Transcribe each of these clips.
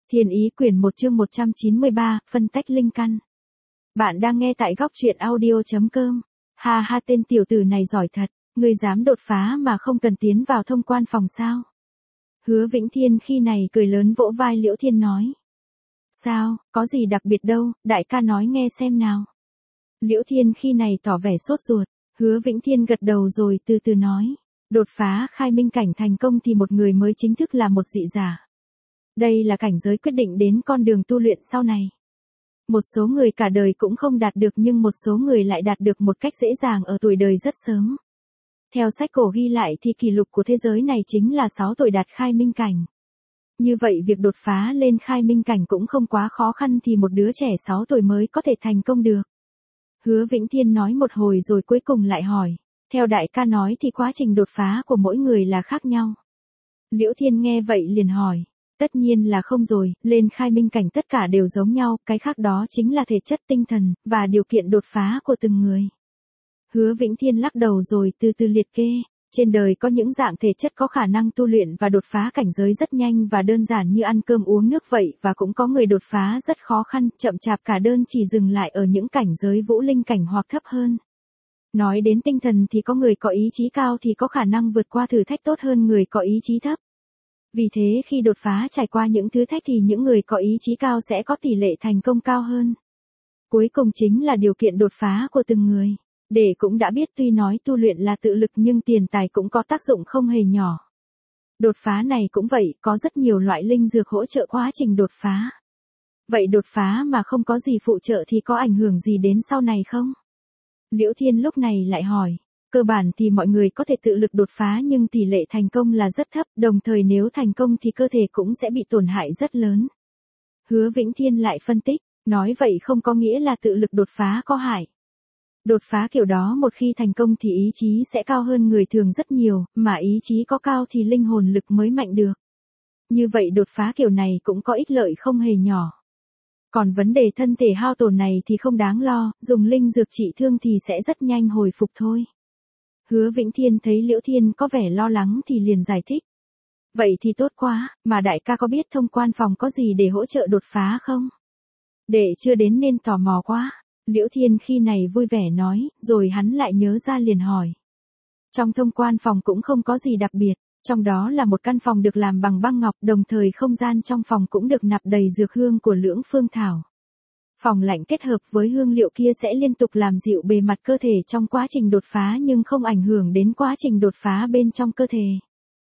Thiên Ý quyển 1 chương 193, phân tách linh căn. Bạn đang nghe tại góc truyện audio.com. Ha ha, tên tiểu tử này giỏi thật, ngươi dám đột phá mà không cần tiến vào thông quan phòng sao? Hứa Vĩnh Thiên khi này cười lớn vỗ vai Liễu Thiên nói. Sao, có gì đặc biệt đâu, đại ca nói nghe xem nào. Liễu Thiên khi này tỏ vẻ sốt ruột, Hứa Vĩnh Thiên gật đầu rồi từ từ nói. Đột phá khai minh cảnh thành công thì một người mới chính thức là một dị giả. Đây là cảnh giới quyết định đến con đường tu luyện sau này. Một số người cả đời cũng không đạt được nhưng một số người lại đạt được một cách dễ dàng ở tuổi đời rất sớm. Theo sách cổ ghi lại thì kỷ lục của thế giới này chính là 6 tuổi đạt khai minh cảnh. Như vậy việc đột phá lên khai minh cảnh cũng không quá khó khăn thì một đứa trẻ 6 tuổi mới có thể thành công được. Hứa Vĩnh Thiên nói một hồi rồi cuối cùng lại hỏi. Theo đại ca nói thì quá trình đột phá của mỗi người là khác nhau. Liễu Thiên nghe vậy liền hỏi. Tất nhiên là không rồi, lên khai minh cảnh tất cả đều giống nhau, cái khác đó chính là thể chất tinh thần, và điều kiện đột phá của từng người. Hứa Vĩnh Thiên lắc đầu rồi từ từ liệt kê. Trên đời có những dạng thể chất có khả năng tu luyện và đột phá cảnh giới rất nhanh và đơn giản như ăn cơm uống nước vậy, và cũng có người đột phá rất khó khăn, chậm chạp cả đơn chỉ dừng lại ở những cảnh giới vũ linh cảnh hoặc thấp hơn. Nói đến tinh thần thì có người có ý chí cao thì có khả năng vượt qua thử thách tốt hơn người có ý chí thấp. Vì thế khi đột phá trải qua những thử thách thì những người có ý chí cao sẽ có tỷ lệ thành công cao hơn. Cuối cùng chính là điều kiện đột phá của từng người. Để cũng đã biết tuy nói tu luyện là tự lực nhưng tiền tài cũng có tác dụng không hề nhỏ. Đột phá này cũng vậy, có rất nhiều loại linh dược hỗ trợ quá trình đột phá. Vậy đột phá mà không có gì phụ trợ thì có ảnh hưởng gì đến sau này không? Liễu Thiên lúc này lại hỏi. Cơ bản thì mọi người có thể tự lực đột phá nhưng tỷ lệ thành công là rất thấp, đồng thời nếu thành công thì cơ thể cũng sẽ bị tổn hại rất lớn. Hứa Vĩnh Thiên lại phân tích, nói vậy không có nghĩa là tự lực đột phá có hại. Đột phá kiểu đó một khi thành công thì ý chí sẽ cao hơn người thường rất nhiều, mà ý chí có cao thì linh hồn lực mới mạnh được. Như vậy đột phá kiểu này cũng có ích lợi không hề nhỏ. Còn vấn đề thân thể hao tổn này thì không đáng lo, dùng linh dược trị thương thì sẽ rất nhanh hồi phục thôi. Hứa Vĩnh Thiên thấy Liễu Thiên có vẻ lo lắng thì liền giải thích. Vậy thì tốt quá, mà đại ca có biết thông quan phòng có gì để hỗ trợ đột phá không? Đệ chưa đến nên tò mò quá. Liễu Thiên khi này vui vẻ nói, rồi hắn lại nhớ ra liền hỏi. Trong thông quan phòng cũng không có gì đặc biệt, trong đó là một căn phòng được làm bằng băng ngọc, đồng thời không gian trong phòng cũng được nạp đầy dược hương của Lưỡng Phương Thảo. Phòng lạnh kết hợp với hương liệu kia sẽ liên tục làm dịu bề mặt cơ thể trong quá trình đột phá nhưng không ảnh hưởng đến quá trình đột phá bên trong cơ thể.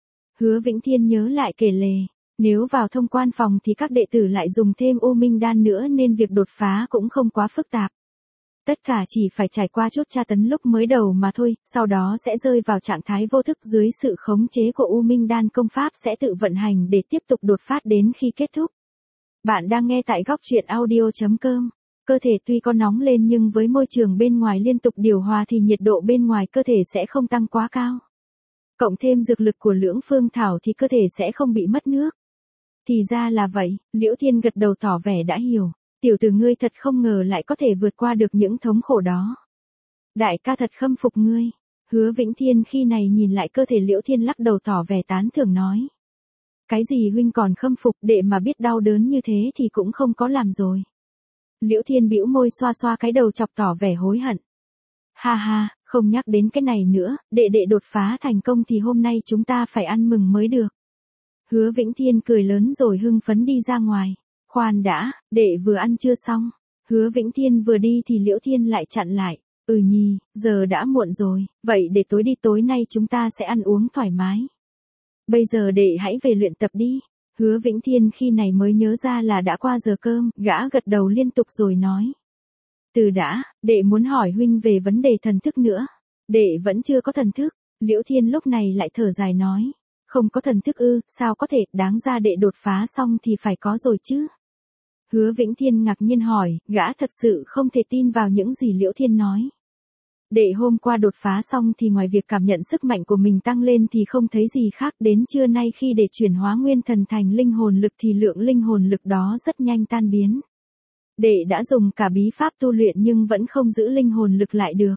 Hứa Vĩnh Thiên nhớ lại kể lể, nếu vào thông quan phòng thì các đệ tử lại dùng thêm U Minh đan nữa nên việc đột phá cũng không quá phức tạp. Tất cả chỉ phải trải qua chút tra tấn lúc mới đầu mà thôi, sau đó sẽ rơi vào trạng thái vô thức dưới sự khống chế của U Minh đan, công pháp sẽ tự vận hành để tiếp tục đột phát đến khi kết thúc. Bạn đang nghe tại góc truyện audio.com. Cơ thể tuy có nóng lên nhưng với môi trường bên ngoài liên tục điều hòa thì nhiệt độ bên ngoài cơ thể sẽ không tăng quá cao. Cộng thêm dược lực của Lưỡng Phương Thảo thì cơ thể sẽ không bị mất nước. Thì ra là vậy, Liễu Thiên gật đầu tỏ vẻ đã hiểu. Tiểu tử ngươi thật không ngờ lại có thể vượt qua được những thống khổ đó. Đại ca thật khâm phục ngươi. Hứa Vĩnh Thiên khi này nhìn lại cơ thể Liễu Thiên lắc đầu tỏ vẻ tán thưởng nói. Cái gì huynh còn khâm phục, đệ mà biết đau đớn như thế thì cũng không có làm rồi. Liễu Thiên bĩu môi xoa xoa cái đầu chọc tỏ vẻ hối hận. Ha ha, không nhắc đến cái này nữa, đệ đột phá thành công thì hôm nay chúng ta phải ăn mừng mới được. Hứa Vĩnh Thiên cười lớn rồi hưng phấn đi ra ngoài. Khoan đã, đệ vừa ăn chưa xong. Hứa Vĩnh Thiên vừa đi thì Liễu Thiên lại chặn lại. Nhi, giờ đã muộn rồi, vậy để tối đi, tối nay chúng ta sẽ ăn uống thoải mái. Bây giờ đệ hãy về luyện tập đi. Hứa Vĩnh Thiên khi này mới nhớ ra là đã qua giờ cơm, gã gật đầu liên tục rồi nói. Từ đã, đệ muốn hỏi huynh về vấn đề thần thức nữa. Đệ vẫn chưa có thần thức. Liễu Thiên lúc này lại thở dài nói. Không có thần thức ư, sao có thể, đáng ra đệ đột phá xong thì phải có rồi chứ. Hứa Vĩnh Thiên ngạc nhiên hỏi, gã thật sự không thể tin vào những gì Liễu Thiên nói. Đệ hôm qua đột phá xong thì ngoài việc cảm nhận sức mạnh của mình tăng lên thì không thấy gì khác, đến trưa nay khi để chuyển hóa nguyên thần thành linh hồn lực thì lượng linh hồn lực đó rất nhanh tan biến. Đệ đã dùng cả bí pháp tu luyện nhưng vẫn không giữ linh hồn lực lại được.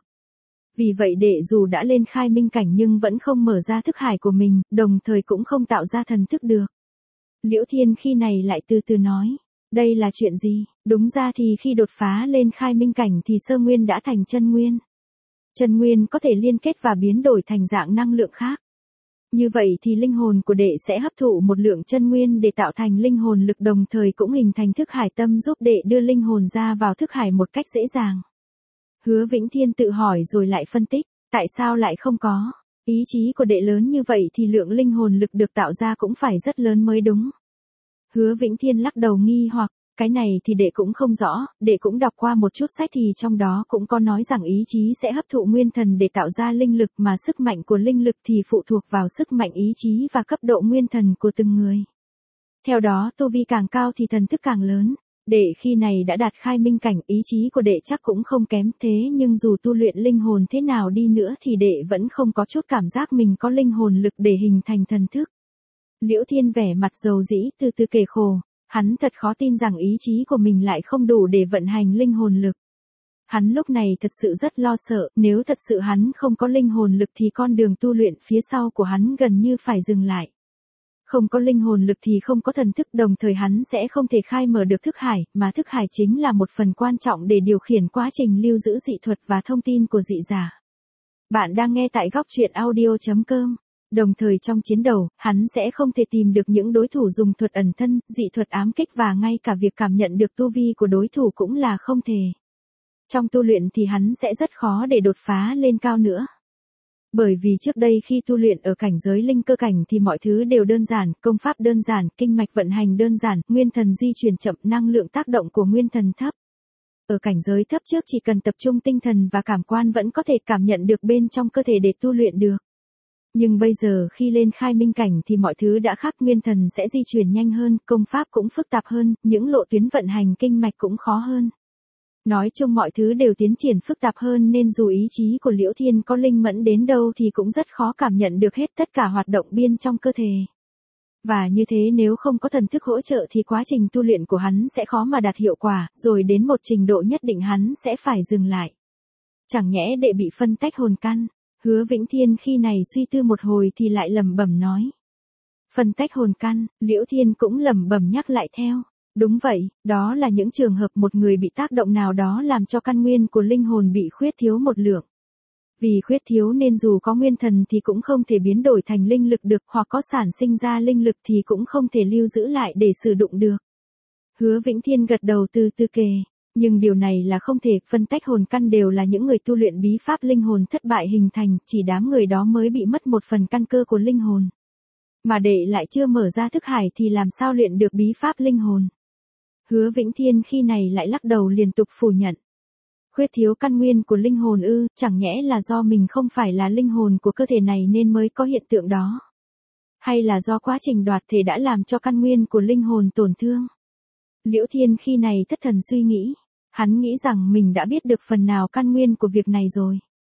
Vì vậy đệ dù đã lên khai minh cảnh nhưng vẫn không mở ra thức hải của mình, đồng thời cũng không tạo ra thần thức được. Liễu Thiên khi này lại từ từ nói. Đây là chuyện gì? Đúng ra thì khi đột phá lên khai minh cảnh thì sơ nguyên đã thành chân nguyên. Chân nguyên có thể liên kết và biến đổi thành dạng năng lượng khác. Như vậy thì linh hồn của đệ sẽ hấp thụ một lượng chân nguyên để tạo thành linh hồn lực, đồng thời cũng hình thành thức hải tâm giúp đệ đưa linh hồn ra vào thức hải một cách dễ dàng. Hứa Vĩnh Thiên tự hỏi rồi lại phân tích, tại sao lại không có? Ý chí của đệ lớn như vậy thì lượng linh hồn lực được tạo ra cũng phải rất lớn mới đúng. Hứa Vĩnh Thiên lắc đầu nghi hoặc, cái này thì đệ cũng không rõ, đệ cũng đọc qua một chút sách thì trong đó cũng có nói rằng ý chí sẽ hấp thụ nguyên thần để tạo ra linh lực, mà sức mạnh của linh lực thì phụ thuộc vào sức mạnh ý chí và cấp độ nguyên thần của từng người. Theo đó tu vi càng cao thì thần thức càng lớn. Đệ khi này đã đạt khai minh cảnh, ý chí của đệ chắc cũng không kém, thế nhưng dù tu luyện linh hồn thế nào đi nữa thì đệ vẫn không có chút cảm giác mình có linh hồn lực để hình thành thần thức. Liễu Thiên vẻ mặt dầu dĩ từ từ kể khổ, hắn thật khó tin rằng ý chí của mình lại không đủ để vận hành linh hồn lực. Hắn lúc này thật sự rất lo sợ, nếu thật sự hắn không có linh hồn lực thì con đường tu luyện phía sau của hắn gần như phải dừng lại. Không có linh hồn lực thì không có thần thức, đồng thời hắn sẽ không thể khai mở được thức hải, mà thức hải chính là một phần quan trọng để điều khiển quá trình lưu giữ dị thuật và thông tin của dị giả. Bạn đang nghe tại góc truyện audio.com. Đồng thời trong chiến đấu, hắn sẽ không thể tìm được những đối thủ dùng thuật ẩn thân, dị thuật ám kích, và ngay cả việc cảm nhận được tu vi của đối thủ cũng là không thể. Trong tu luyện thì hắn sẽ rất khó để đột phá lên cao nữa. Bởi vì trước đây khi tu luyện ở cảnh giới linh cơ cảnh thì mọi thứ đều đơn giản, công pháp đơn giản, kinh mạch vận hành đơn giản, nguyên thần di chuyển chậm, năng lượng tác động của nguyên thần thấp. Ở cảnh giới thấp trước chỉ cần tập trung tinh thần và cảm quan vẫn có thể cảm nhận được bên trong cơ thể để tu luyện được. Nhưng bây giờ khi lên khai minh cảnh thì mọi thứ đã khác, nguyên thần sẽ di chuyển nhanh hơn, công pháp cũng phức tạp hơn, những lộ tuyến vận hành kinh mạch cũng khó hơn. Nói chung mọi thứ đều tiến triển phức tạp hơn, nên dù ý chí của Liễu Thiên có linh mẫn đến đâu thì cũng rất khó cảm nhận được hết tất cả hoạt động bên trong cơ thể. Và như thế nếu không có thần thức hỗ trợ thì quá trình tu luyện của hắn sẽ khó mà đạt hiệu quả, rồi đến một trình độ nhất định hắn sẽ phải dừng lại. Chẳng nhẽ đệ bị phân tách hồn căn? Hứa Vĩnh Thiên khi này suy tư một hồi thì lại lẩm bẩm nói. Phân tách hồn căn, Liễu Thiên cũng lẩm bẩm nhắc lại theo. Đúng vậy, đó là những trường hợp một người bị tác động nào đó làm cho căn nguyên của linh hồn bị khuyết thiếu một lượng. Vì khuyết thiếu nên dù có nguyên thần thì cũng không thể biến đổi thành linh lực được, hoặc có sản sinh ra linh lực thì cũng không thể lưu giữ lại để sử dụng được. Hứa Vĩnh Thiên gật đầu từ từ kể. Nhưng điều này là không thể, phân tách hồn căn đều là những người tu luyện bí pháp linh hồn thất bại hình thành, chỉ đám người đó mới bị mất một phần căn cơ của linh hồn. Mà đệ lại chưa mở ra thức hải thì làm sao luyện được bí pháp linh hồn? Hứa Vĩnh Thiên khi này lại lắc đầu liên tục phủ nhận. Khuyết thiếu căn nguyên của linh hồn ư? Chẳng nhẽ là do mình không phải là linh hồn của cơ thể này nên mới có hiện tượng đó? Hay là do quá trình đoạt thể đã làm cho căn nguyên của linh hồn tổn thương? Liễu Thiên khi này thất thần suy nghĩ. Hắn nghĩ rằng mình đã biết được phần nào căn nguyên của việc này rồi.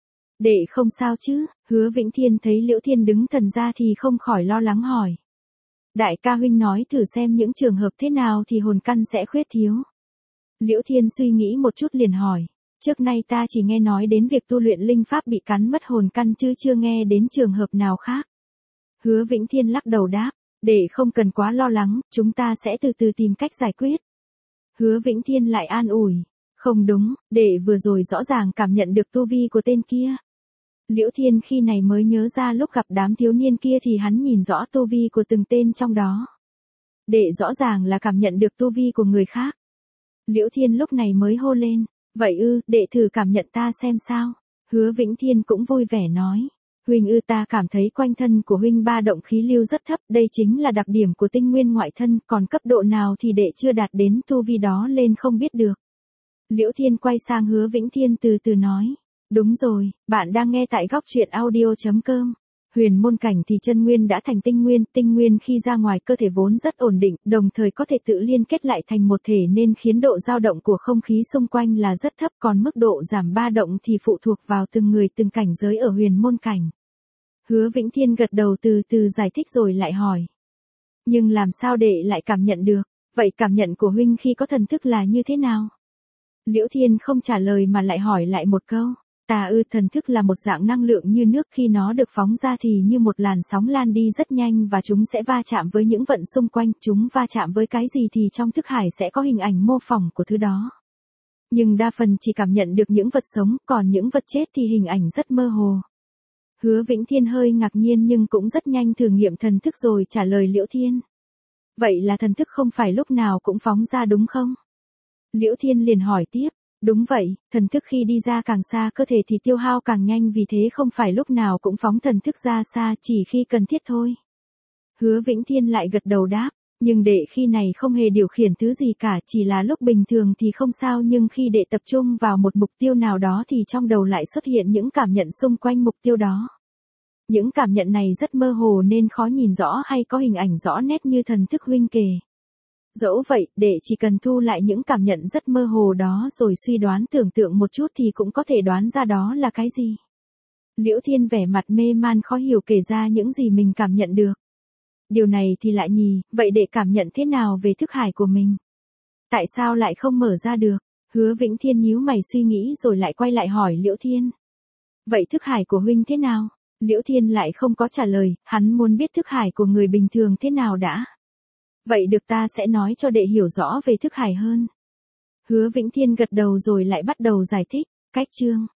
Đệ không sao chứ? Hứa Vĩnh Thiên thấy Liễu Thiên đứng thần ra thì không khỏi lo lắng hỏi. Đại ca huynh nói thử xem những trường hợp thế nào thì hồn căn sẽ khuyết thiếu. Liễu Thiên suy nghĩ một chút liền hỏi. Trước nay ta chỉ nghe nói đến việc tu luyện linh pháp bị cắn mất hồn căn chứ chưa nghe đến trường hợp nào khác. Hứa Vĩnh Thiên lắc đầu đáp. Đệ không cần quá lo lắng, chúng ta sẽ từ từ tìm cách giải quyết. Hứa Vĩnh Thiên lại an ủi. Không đúng, đệ vừa rồi rõ ràng cảm nhận được tu vi của tên kia. Liễu Thiên khi này mới nhớ ra lúc gặp đám thiếu niên kia thì hắn nhìn rõ tu vi của từng tên trong đó. Đệ rõ ràng là cảm nhận được tu vi của người khác. Liễu Thiên lúc này mới hô lên. Vậy ư, đệ thử cảm nhận ta xem sao. Hứa Vĩnh Thiên cũng vui vẻ nói. Huynh ư, ta cảm thấy quanh thân của huynh ba động khí lưu rất thấp, đây chính là đặc điểm của tinh nguyên ngoại thân, còn cấp độ nào thì đệ chưa đạt đến tu vi đó lên không biết được. Liễu Thiên quay sang Hứa Vĩnh Thiên từ từ nói. Đúng rồi, bạn đang nghe tại góc truyện audio.com. Huyền môn cảnh thì chân nguyên đã thành tinh nguyên khi ra ngoài cơ thể vốn rất ổn định, đồng thời có thể tự liên kết lại thành một thể nên khiến độ dao động của không khí xung quanh là rất thấp, còn mức độ giảm ba động thì phụ thuộc vào từng người từng cảnh giới ở huyền môn cảnh. Hứa Vĩnh Thiên gật đầu từ từ giải thích rồi lại hỏi. Nhưng làm sao đệ lại cảm nhận được? Vậy cảm nhận của huynh khi có thần thức là như thế nào? Liễu Thiên không trả lời mà lại hỏi lại một câu. Thần thức là một dạng năng lượng như nước, khi nó được phóng ra thì như một làn sóng lan đi rất nhanh và chúng sẽ va chạm với những vận xung quanh, chúng va chạm với cái gì thì trong thức hải sẽ có hình ảnh mô phỏng của thứ đó. Nhưng đa phần chỉ cảm nhận được những vật sống, còn những vật chết thì hình ảnh rất mơ hồ. Hứa Vĩnh Thiên hơi ngạc nhiên nhưng cũng rất nhanh thử nghiệm thần thức rồi trả lời Liễu Thiên. Vậy là thần thức không phải lúc nào cũng phóng ra đúng không? Liễu Thiên liền hỏi tiếp. Đúng vậy, thần thức khi đi ra càng xa cơ thể thì tiêu hao càng nhanh, vì thế không phải lúc nào cũng phóng thần thức ra xa, chỉ khi cần thiết thôi. Hứa Vĩnh Thiên lại gật đầu đáp, nhưng đệ khi này không hề điều khiển thứ gì cả, chỉ là lúc bình thường thì không sao, nhưng khi đệ tập trung vào một mục tiêu nào đó thì trong đầu lại xuất hiện những cảm nhận xung quanh mục tiêu đó. Những cảm nhận này rất mơ hồ nên khó nhìn rõ hay có hình ảnh rõ nét như thần thức huynh kể. Dẫu vậy, đệ chỉ cần thu lại những cảm nhận rất mơ hồ đó rồi suy đoán tưởng tượng một chút thì cũng có thể đoán ra đó là cái gì. Liễu Thiên vẻ mặt mê man khó hiểu kể ra những gì mình cảm nhận được. Điều này thì lại nhì, vậy đệ cảm nhận thế nào về thức hải của mình? Tại sao lại không mở ra được? Hứa Vĩnh Thiên nhíu mày suy nghĩ rồi lại quay lại hỏi Liễu Thiên. Vậy thức hải của huynh thế nào? Liễu Thiên lại không có trả lời, hắn muốn biết thức hải của người bình thường thế nào đã. Vậy được, ta sẽ nói cho đệ hiểu rõ về thức hải hơn. Hứa Vĩnh Thiên gật đầu rồi lại bắt đầu giải thích. Cách chương